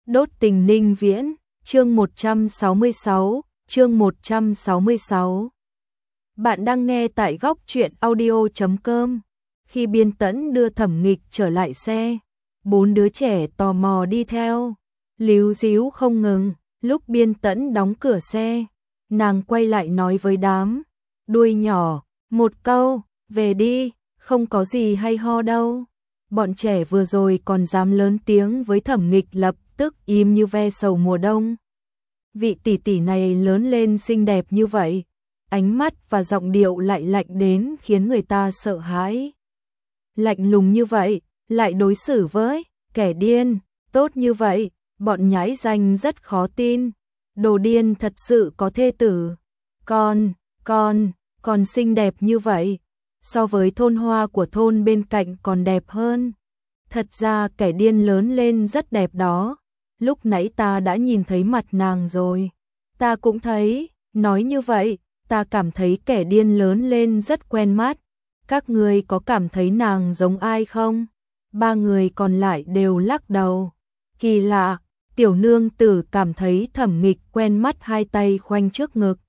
Đốt tình Ninh Viễn, chương 166, chương 166. Bạn đang nghe tại góc truyện audio.com. Khi Biên Tẫn đưa Thẩm Nghịch trở lại xe, bốn đứa trẻ tò mò đi theo, líu ríu không ngừng. Lúc Biên Tẫn đóng cửa xe, nàng quay lại nói với đám đuôi nhỏ, một câu, về đi, không có gì hay ho đâu. Bọn trẻ vừa rồi còn dám lớn tiếng với Thẩm Nghịch lập tức im như ve sầu mùa đông. Vị tỷ tỷ này lớn lên xinh đẹp như vậy, ánh mắt và giọng điệu lại lạnh đến khiến người ta sợ hãi. Lạnh lùng như vậy, lại đối xử với kẻ điên tốt như vậy, bọn nhãi danh rất khó tin. Đồ điên thật sự có thê tử. Còn xinh đẹp như vậy, so với thôn hoa của thôn bên cạnh còn đẹp hơn. Thật ra kẻ điên lớn lên rất đẹp đó. Lúc nãy ta đã nhìn thấy mặt nàng rồi. Ta cũng thấy, nói như vậy, ta cảm thấy kẻ điên lớn lên rất quen mắt. Các người có cảm thấy nàng giống ai không? Ba người còn lại đều lắc đầu. Kỳ lạ, tiểu nương tử cảm thấy Thẩm Nghịch quen mắt, hai tay khoanh trước ngực.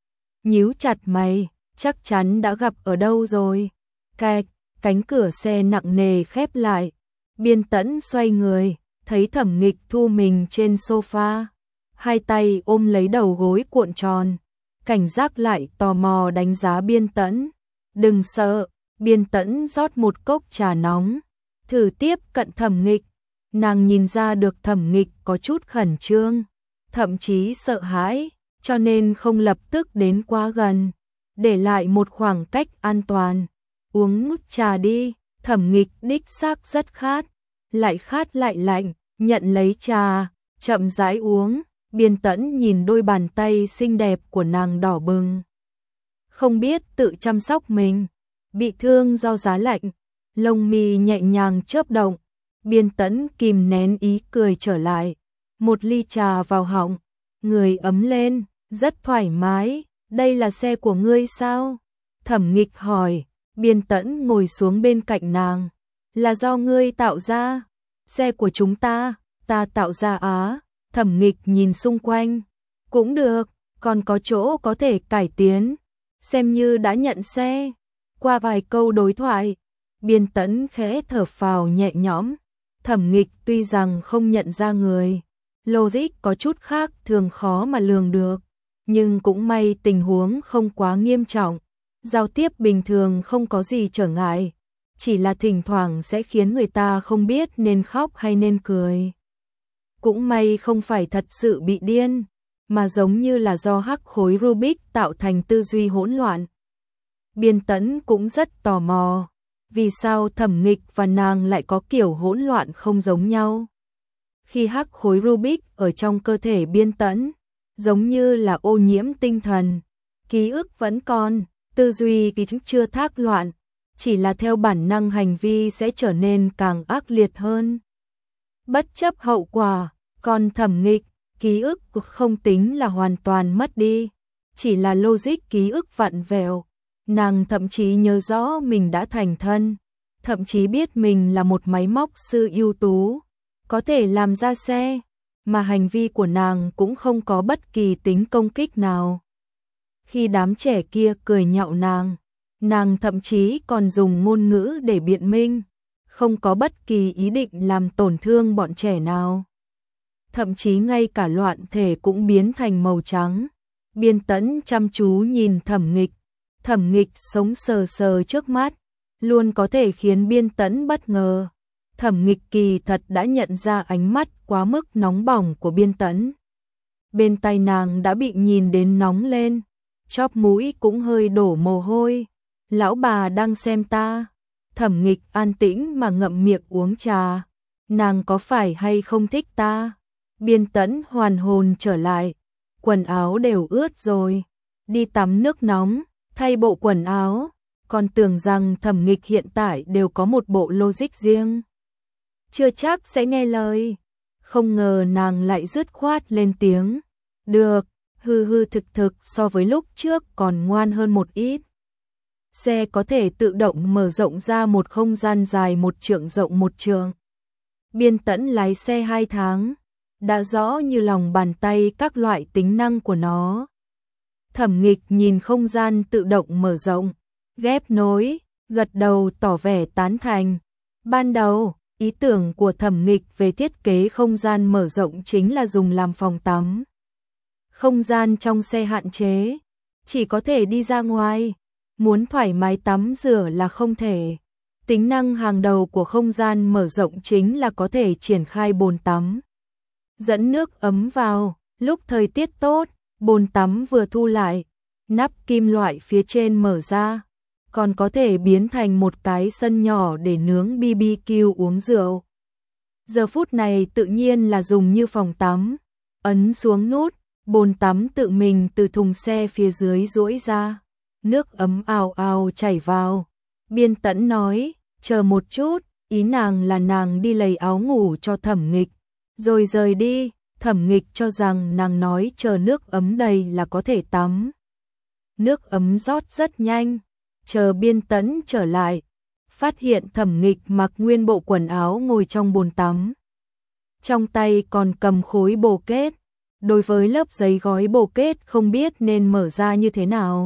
Nhíu chặt mày, chắc chắn đã gặp ở đâu rồi. Kẹt, cánh cửa xe nặng nề khép lại. Biên Tẫn xoay người, thấy Thẩm Nghịch thu mình trên sofa, hai tay ôm lấy đầu gối cuộn tròn, cảnh giác lại tò mò đánh giá Biên Tẫn. Đừng sợ, Biên Tẫn rót một cốc trà nóng, thử tiếp cận Thẩm Nghịch. Nàng nhìn ra được Thẩm Nghịch có chút khẩn trương, thậm chí sợ hãi, cho nên không lập tức đến quá gần, để lại một khoảng cách an toàn. Uống ngút trà đi. Thẩm Nghịch đích xác rất khát, lại khát lại lạnh, nhận lấy trà, chậm rãi uống. Biên Tẫn nhìn đôi bàn tay xinh đẹp của nàng đỏ bừng. Không biết tự chăm sóc mình, bị thương do giá lạnh, lông mi nhẹ nhàng chớp động. Biên Tẫn kìm nén ý cười trở lại, một ly trà vào họng, người ấm lên, rất thoải mái. Đây là xe của ngươi sao? Thẩm Nghịch hỏi. Biên Tẫn ngồi xuống bên cạnh nàng. Là do ngươi tạo ra? Xe của chúng ta tạo ra á? Thẩm Nghịch nhìn xung quanh. Cũng được, còn có chỗ có thể cải tiến. Xem như đã nhận xe. Qua vài câu đối thoại, Biên Tẫn khẽ thở phào nhẹ nhõm. Thẩm Nghịch tuy rằng không nhận ra người, logic có chút khác thường khó mà lường được, nhưng cũng may tình huống không quá nghiêm trọng. Giao tiếp bình thường không có gì trở ngại, chỉ là thỉnh thoảng sẽ khiến người ta không biết nên khóc hay nên cười. Cũng may không phải thật sự bị điên, mà giống như là do hắc khối Rubik tạo thành tư duy hỗn loạn. Biên Tẫn cũng rất tò mò, vì sao Thẩm Nghịch và nàng lại có kiểu hỗn loạn không giống nhau. Khi hắc khối Rubik ở trong cơ thể Biên Tẫn, giống như là ô nhiễm tinh thần, ký ức vẫn còn, tư duy thì chưa thác loạn, chỉ là theo bản năng hành vi sẽ trở nên càng ác liệt hơn. Bất chấp hậu quả, còn Thẩm Nghịch, ký ức không tính là hoàn toàn mất đi, chỉ là logic ký ức vặn vẹo. Nàng thậm chí nhớ rõ mình đã thành thân, thậm chí biết mình là một máy móc sư ưu tú, có thể làm ra xe, mà hành vi của nàng cũng không có bất kỳ tính công kích nào. Khi đám trẻ kia cười nhạo nàng thậm chí còn dùng ngôn ngữ để biện minh, không có bất kỳ ý định làm tổn thương bọn trẻ nào. Thậm chí ngay cả loạn thể cũng biến thành màu trắng. Biên Tẫn chăm chú nhìn Thẩm Nghịch. Thẩm Nghịch sống sờ sờ trước mắt, luôn có thể khiến Biên Tẫn bất ngờ. Thẩm Nghịch kỳ thật đã nhận ra ánh mắt quá mức nóng bỏng của Biên Tẫn. Bên tai nàng đã bị nhìn đến nóng lên, chóp mũi cũng hơi đổ mồ hôi. Lão bà đang xem ta. Thẩm Nghịch an tĩnh mà ngậm miệng uống trà. Nàng có phải hay không thích ta? Biên Tẫn hoàn hồn trở lại, quần áo đều ướt rồi, đi tắm nước nóng, thay bộ quần áo, còn tưởng rằng Thẩm Nghịch hiện tại đều có một bộ logic riêng, chưa chắc sẽ nghe lời. Không ngờ nàng lại dứt khoát lên tiếng. Được, hư thực so với lúc trước còn ngoan hơn một ít. Xe có thể tự động mở rộng ra một không gian dài 1 trượng rộng 1 trượng. Biên Tẫn lái xe 2 tháng, đã rõ như lòng bàn tay các loại tính năng của nó. Thẩm Nghịch nhìn không gian tự động mở rộng, ghép nối, gật đầu tỏ vẻ tán thành. Ban đầu, ý tưởng của Thẩm Nghịch về thiết kế không gian mở rộng chính là dùng làm phòng tắm. Không gian trong xe hạn chế, chỉ có thể đi ra ngoài, muốn thoải mái tắm rửa là không thể. Tính năng hàng đầu của không gian mở rộng chính là có thể triển khai bồn tắm. Dẫn nước ấm vào, lúc thời tiết tốt, bồn tắm vừa thu lại, nắp kim loại phía trên mở ra, còn có thể biến thành một cái sân nhỏ để nướng BBQ uống rượu. Giờ phút này tự nhiên là dùng như phòng tắm, ấn xuống nút, bồn tắm tự mình từ thùng xe phía dưới duỗi ra, nước ấm ào ào chảy vào. Biên Tẫn nói, chờ một chút, ý nàng là nàng đi lấy áo ngủ cho Thẩm Nghịch, rồi rời đi. Thẩm Nghịch cho rằng nàng nói chờ nước ấm đầy là có thể tắm. Nước ấm rót rất nhanh, chờ Biên Tẫn trở lại, phát hiện Thẩm Nghịch mặc nguyên bộ quần áo ngồi trong bồn tắm. Trong tay còn cầm khối bồ kết, đối với lớp giấy gói bồ kết không biết nên mở ra như thế nào.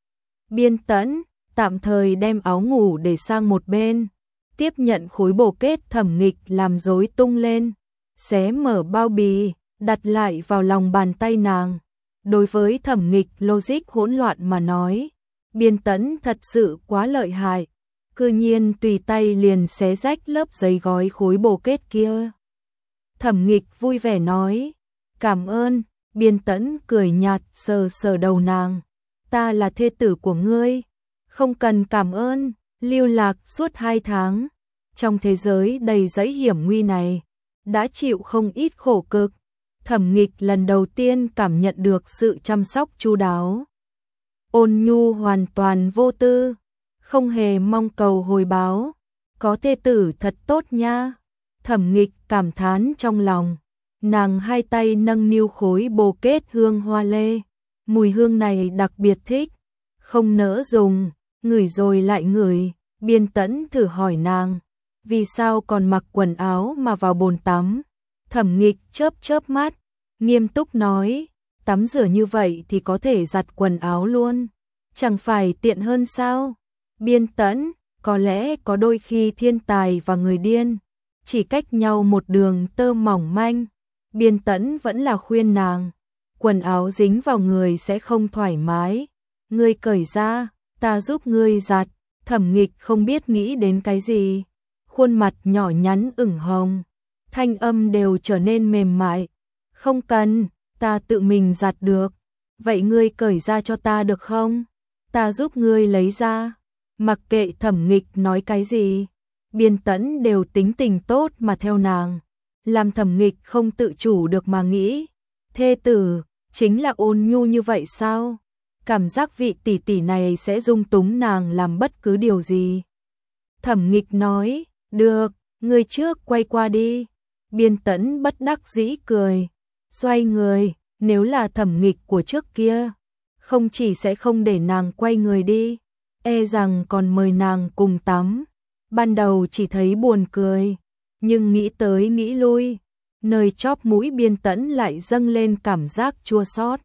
Biên Tẫn tạm thời đem áo ngủ để sang một bên, tiếp nhận khối bồ kết Thẩm Nghịch làm rối tung lên, xé mở bao bì, đặt lại vào lòng bàn tay nàng. Đối với Thẩm Nghịch logic hỗn loạn mà nói, Biên Tẫn thật sự quá lợi hại, cư nhiên tùy tay liền xé rách lớp giấy gói khối bồ kết kia. Thẩm Nghịch vui vẻ nói, cảm ơn. Biên Tẫn cười nhạt sờ sờ đầu nàng, ta là thê tử của ngươi, không cần cảm ơn. Lưu lạc suốt 2 tháng, trong thế giới đầy dẫy hiểm nguy này, đã chịu không ít khổ cực. Thẩm Nghịch lần đầu tiên cảm nhận được sự chăm sóc chu đáo. Ôn nhu hoàn toàn vô tư, không hề mong cầu hồi báo. Có thê tử thật tốt nha. Thẩm Nghịch cảm thán trong lòng. Nàng hai tay nâng niu khối bồ kết hương hoa lê. Mùi hương này đặc biệt thích, không nỡ dùng, ngửi rồi lại ngửi. Biên Tẫn thử hỏi nàng, vì sao còn mặc quần áo mà vào bồn tắm? Thẩm Nghịch chớp chớp mắt, nghiêm túc nói, tắm rửa như vậy thì có thể giặt quần áo luôn, chẳng phải tiện hơn sao? Biên Tẫn, có lẽ có đôi khi thiên tài và người điên chỉ cách nhau một đường tơ mỏng manh. Biên Tẫn vẫn là khuyên nàng, quần áo dính vào người sẽ không thoải mái, ngươi cởi ra, ta giúp ngươi giặt. Thẩm Nghịch không biết nghĩ đến cái gì, khuôn mặt nhỏ nhắn ửng hồng, thanh âm đều trở nên mềm mại. Không cần, ta tự mình giặt được. Vậy ngươi cởi ra cho ta được không? Ta giúp ngươi lấy ra. Mặc kệ Thẩm Nghịch nói cái gì, Biên Tẫn đều tính tình tốt mà theo nàng, làm Thẩm Nghịch không tự chủ được mà nghĩ, thê tử chính là ôn nhu như vậy sao? Cảm giác vị tỷ tỷ này sẽ dung túng nàng làm bất cứ điều gì. Thẩm Nghịch nói, được, ngươi trước quay qua đi. Biên Tẫn bất đắc dĩ cười, xoay người. Nếu là Thẩm Nghịch của trước kia, không chỉ sẽ không để nàng quay người đi, e rằng còn mời nàng cùng tắm. Ban đầu chỉ thấy buồn cười, nhưng nghĩ tới nghĩ lui, nơi chóp mũi Biên Tẫn lại dâng lên cảm giác chua xót.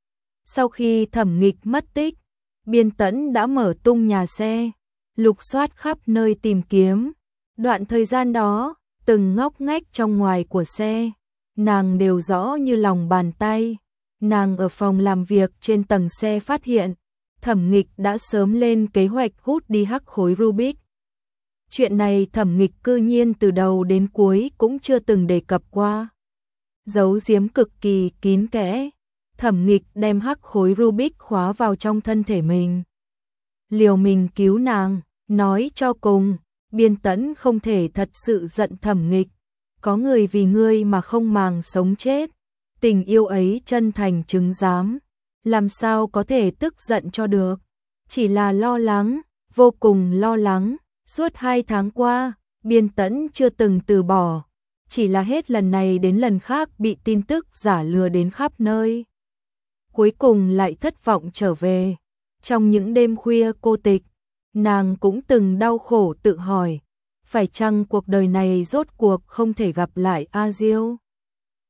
Sau khi Thẩm Nghịch mất tích, Biên Tẫn đã mở tung nhà xe, lục soát khắp nơi tìm kiếm. Đoạn thời gian đó, từng ngóc ngách trong ngoài của xe, nàng đều rõ như lòng bàn tay. Nàng ở phòng làm việc trên tầng xe phát hiện, Thẩm Nghịch đã sớm lên kế hoạch hút đi hắc khối Rubik. Chuyện này Thẩm Nghịch cư nhiên từ đầu đến cuối cũng chưa từng đề cập qua. Giấu giếm cực kỳ kín kẽ. Thẩm Nghịch đem hắc khối Rubik khóa vào trong thân thể mình, liều mình cứu nàng. Nói cho cùng, Biên Tẫn không thể thật sự giận Thẩm Nghịch. Có người vì ngươi mà không màng sống chết, tình yêu ấy chân thành chứng giám, làm sao có thể tức giận cho được. Chỉ là lo lắng, vô cùng lo lắng. Suốt 2 tháng qua, Biên Tẫn chưa từng từ bỏ, chỉ là hết lần này đến lần khác bị tin tức giả lừa đến khắp nơi. Cuối cùng lại thất vọng trở về. Trong những đêm khuya cô tịch, nàng cũng từng đau khổ tự hỏi, phải chăng cuộc đời này rốt cuộc không thể gặp lại A Diêu?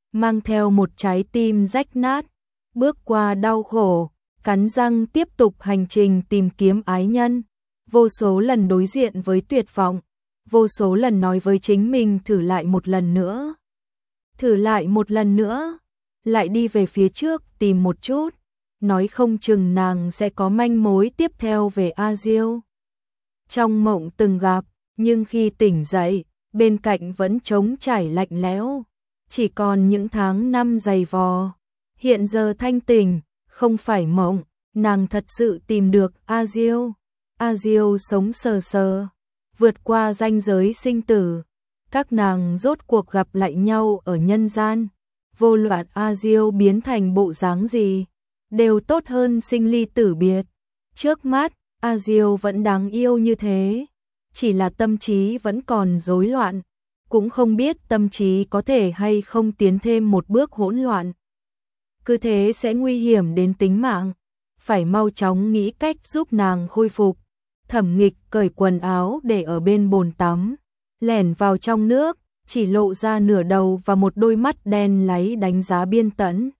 mang theo một trái tim rách nát, bước qua đau khổ, cắn răng tiếp tục hành trình tìm kiếm ái nhân. Vô số lần đối diện với tuyệt vọng, vô số lần nói với chính mình thử lại một lần nữa. Thử lại một lần nữa, lại đi về phía trước tìm một chút, nói không chừng nàng sẽ có manh mối tiếp theo về A Diêu. Trong mộng từng gặp, nhưng khi tỉnh dậy, bên cạnh vẫn trống trải lạnh lẽo, chỉ còn những tháng năm dày vò. Hiện giờ thanh tỉnh, không phải mộng, nàng thật sự tìm được A Diêu. A Diêu sống sờ sờ, vượt qua ranh giới sinh tử. Các nàng rốt cuộc gặp lại nhau ở nhân gian. Vô luận A Diêu biến thành bộ dáng gì, đều tốt hơn sinh ly tử biệt. Trước mắt, A Diêu vẫn đáng yêu như thế, chỉ là tâm trí vẫn còn rối loạn, cũng không biết tâm trí có thể hay không tiến thêm một bước hỗn loạn. Cứ thế sẽ nguy hiểm đến tính mạng, phải mau chóng nghĩ cách giúp nàng khôi phục. Thẩm Nghịch cởi quần áo để ở bên bồn tắm, lẻn vào trong nước, chỉ lộ ra nửa đầu và một đôi mắt đen láy đánh giá Biên Tẫn.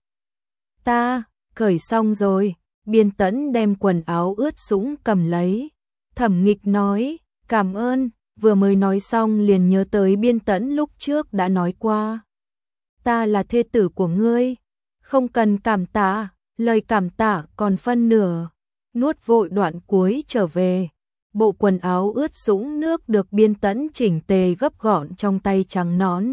Ta, cởi xong rồi. Biên Tẫn đem quần áo ướt sũng cầm lấy. Thẩm Nghịch nói, cảm ơn, vừa mới nói xong liền nhớ tới Biên Tẫn lúc trước đã nói qua. Ta là thê tử của ngươi, không cần cảm tạ, lời cảm tạ còn phân nửa. Nuốt vội đoạn cuối trở về. Bộ quần áo ướt sũng nước được Biên Tẫn chỉnh tề gấp gọn trong tay trắng nõn.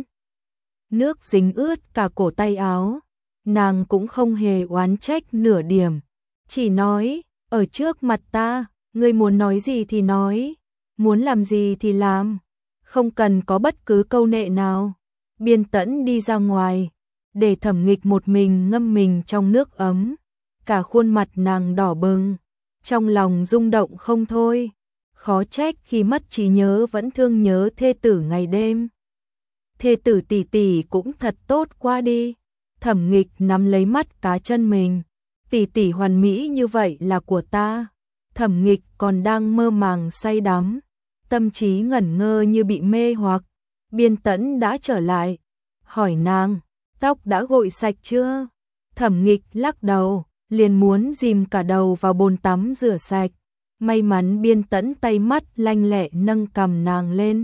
Nước dính ướt cả cổ tay áo, nàng cũng không hề oán trách nửa điểm, chỉ nói, ở trước mặt ta, ngươi muốn nói gì thì nói, muốn làm gì thì làm, không cần có bất cứ câu nệ nào. Biên Tẫn đi ra ngoài, để Thẩm Nghịch một mình ngâm mình trong nước ấm, cả khuôn mặt nàng đỏ bừng, trong lòng rung động không thôi. Khó trách khi mất trí nhớ vẫn thương nhớ thê tử ngày đêm. Thê tử tỷ tỷ cũng thật tốt quá đi. Thẩm Nghịch nắm lấy mắt cá chân mình. Tỷ tỷ hoàn mỹ như vậy là của ta. Thẩm Nghịch còn đang mơ màng say đắm, tâm trí ngẩn ngơ như bị mê hoặc. Biên Tẫn đã trở lại, hỏi nàng, tóc đã gội sạch chưa? Thẩm Nghịch lắc đầu, liền muốn dìm cả đầu vào bồn tắm rửa sạch. May mắn Biên Tẫn tay mắt lanh lẹ nâng cằm nàng lên,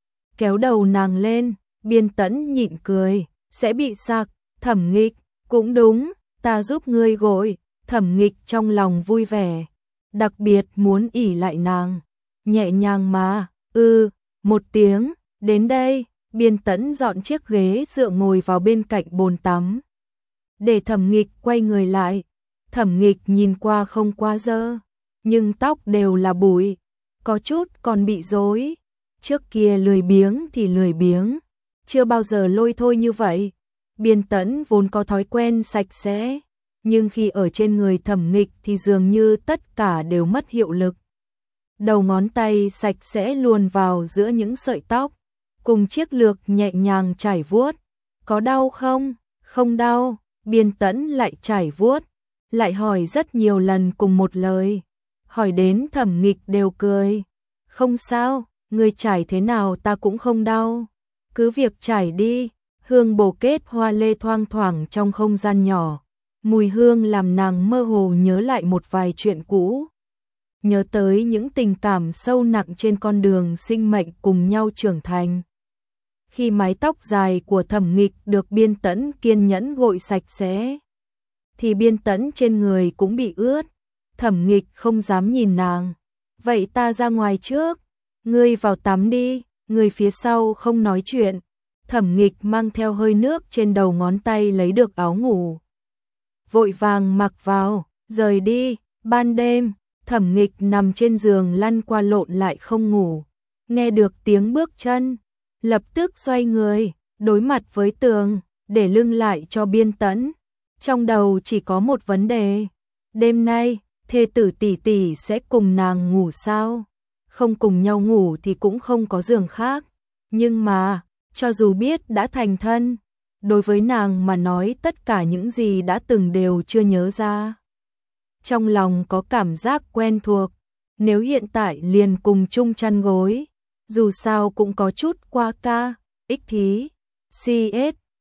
kéo đầu nàng lên. Biên Tẫn nhịn cười, sẽ bị sặc. Thẩm Nghịch, cũng đúng, ta giúp ngươi gội. Thẩm Nghịch trong lòng vui vẻ, đặc biệt muốn ỉ lại nàng, nhẹ nhàng mà, một tiếng, đến đây. Biên Tẫn dọn chiếc ghế dựa ngồi vào bên cạnh bồn tắm, để Thẩm Nghịch quay người lại. Thẩm Nghịch nhìn qua không quá dơ, nhưng tóc đều là bụi, có chút còn bị rối. Trước kia lười biếng thì lười biếng, chưa bao giờ lôi thôi như vậy. Biên Tẫn vốn có thói quen sạch sẽ, nhưng khi ở trên người Thẩm Nghịch thì dường như tất cả đều mất hiệu lực. Đầu ngón tay sạch sẽ luồn vào giữa những sợi tóc, cùng chiếc lược nhẹ nhàng chải vuốt. Có đau không? Không đau. Biên Tẫn lại chải vuốt, lại hỏi rất nhiều lần cùng một lời. Hỏi đến Thẩm Nghịch đều cười. Không sao, người trải thế nào ta cũng không đau. Cứ việc trải đi. Hương bồ kết hoa lê thoang thoảng trong không gian nhỏ. Mùi hương làm nàng mơ hồ nhớ lại một vài chuyện cũ. Nhớ tới những tình cảm sâu nặng trên con đường sinh mệnh cùng nhau trưởng thành. Khi mái tóc dài của Thẩm Nghịch được Biên Tẫn kiên nhẫn gội sạch sẽ, thì Biên Tẫn trên người cũng bị ướt. Thẩm Nghịch không dám nhìn nàng. Vậy ta ra ngoài trước, ngươi vào tắm đi. Người phía sau không nói chuyện. Thẩm Nghịch mang theo hơi nước trên đầu ngón tay lấy được áo ngủ, vội vàng mặc vào, rời đi. Ban đêm, Thẩm Nghịch nằm trên giường lăn qua lộn lại không ngủ, nghe được tiếng bước chân, lập tức xoay người, đối mặt với tường, để lưng lại cho Biên Tẫn. Trong đầu chỉ có một vấn đề, đêm nay thê tử tỷ tỷ sẽ cùng nàng ngủ sao? Không cùng nhau ngủ thì cũng không có giường khác, nhưng mà cho dù biết đã thành thân, đối với nàng mà nói tất cả những gì đã từng đều chưa nhớ ra. Trong lòng có cảm giác quen thuộc, nếu hiện tại liền cùng chung chăn gối, dù sao cũng có chút qua ca, ích thí, CS,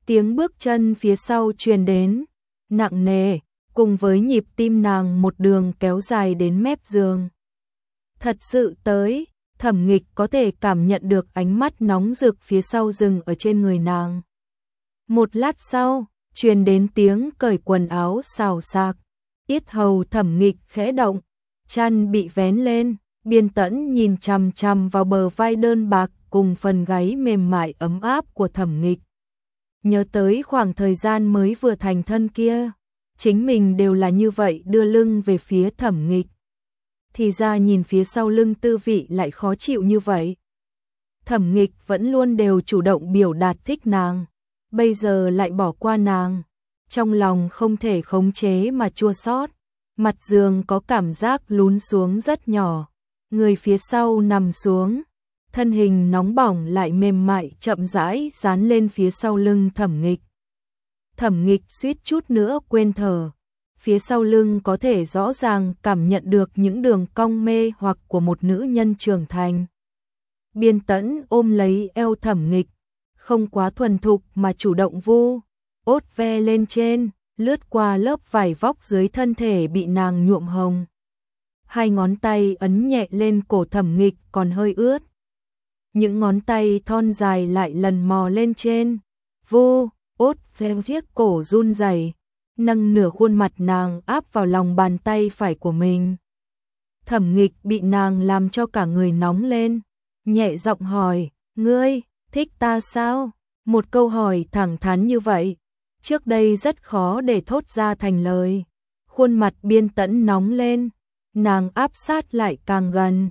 Tiếng bước chân phía sau truyền đến, nặng nề, cùng với nhịp tim nàng một đường kéo dài đến mép giường. Thật sự tới, Thẩm Nghịch có thể cảm nhận được ánh mắt nóng rực phía sau dừng ở trên người nàng. Một lát sau, truyền đến tiếng cởi quần áo xào xạc, yết hầu Thẩm Nghịch khẽ động, chăn bị vén lên, Biên Tẫn nhìn chằm chằm vào bờ vai đơn bạc cùng phần gáy mềm mại ấm áp của Thẩm Nghịch. Nhớ tới khoảng thời gian mới vừa thành thân kia, chính mình đều là như vậy đưa lưng về phía Thẩm Nghịch. Thì ra nhìn phía sau lưng tư vị lại khó chịu như vậy. Thẩm Nghịch vẫn luôn đều chủ động biểu đạt thích nàng, bây giờ lại bỏ qua nàng, trong lòng không thể khống chế mà chua xót. Mặt giường có cảm giác lún xuống rất nhỏ, người phía sau nằm xuống, thân hình nóng bỏng lại mềm mại chậm rãi dán lên phía sau lưng Thẩm Nghịch. Thẩm Nghịch suýt chút nữa quên thở, phía sau lưng có thể rõ ràng cảm nhận được những đường cong mê hoặc của một nữ nhân trưởng thành. Biên Tẫn ôm lấy eo Thẩm Nghịch, không quá thuần thục mà chủ động vu ốt ve lên trên, lướt qua lớp vải vóc dưới thân thể bị nàng nhuộm hồng. Hai ngón tay ấn nhẹ lên cổ Thẩm Nghịch còn hơi ướt. Những ngón tay thon dài lại lần mò lên trên, vu ốt ve chiếc cổ run rẩy, nâng nửa khuôn mặt nàng áp vào lòng bàn tay phải của mình. Thẩm Nghịch bị nàng làm cho cả người nóng lên, nhẹ giọng hỏi, ngươi, thích ta sao? Một câu hỏi thẳng thắn như vậy, trước đây rất khó để thốt ra thành lời. Khuôn mặt Biên Tẫn nóng lên, nàng áp sát lại càng gần.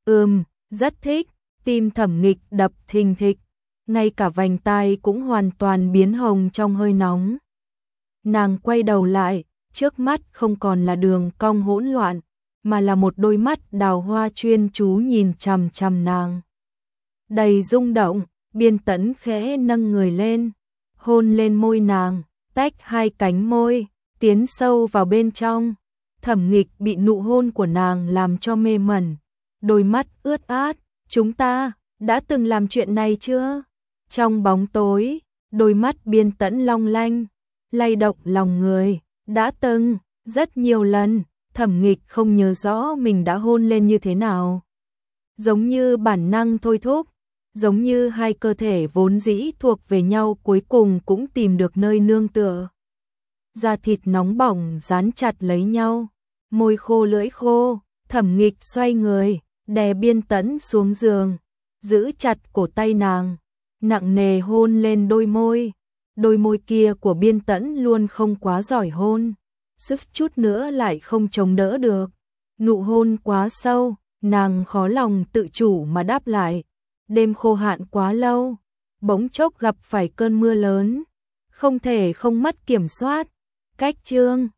Rất thích. Tim Thẩm Nghịch đập thình thịch, ngay cả vành tai cũng hoàn toàn biến hồng trong hơi nóng. Nàng quay đầu lại, trước mắt không còn là đường cong hỗn loạn, mà là một đôi mắt đào hoa chuyên chú nhìn chằm chằm nàng. Đầy rung động, Biên Tẫn khẽ nâng người lên, hôn lên môi nàng, tách hai cánh môi, tiến sâu vào bên trong. Thẩm Nghịch bị nụ hôn của nàng làm cho mê mẩn, đôi mắt ướt át. Chúng ta đã từng làm chuyện này chưa? Trong bóng tối, đôi mắt Biên Tẫn long lanh, lay động lòng người. Đã từng, rất nhiều lần. Thẩm Nghịch không nhớ rõ mình đã hôn lên như thế nào. Giống như bản năng thôi thúc, giống như hai cơ thể vốn dĩ thuộc về nhau cuối cùng cũng tìm được nơi nương tựa. Da thịt nóng bỏng dán chặt lấy nhau, môi khô lưỡi khô. Thẩm Nghịch xoay người, đè Biên Tẫn xuống giường, giữ chặt cổ tay nàng, nặng nề hôn lên đôi môi. Đôi môi kia của Biên Tẫn luôn không quá giỏi hôn, sức chút nữa lại không chống đỡ được. Nụ hôn quá sâu, nàng khó lòng tự chủ mà đáp lại. Đêm khô hạn quá lâu, bỗng chốc gặp phải cơn mưa lớn, không thể không mất kiểm soát. Cách chương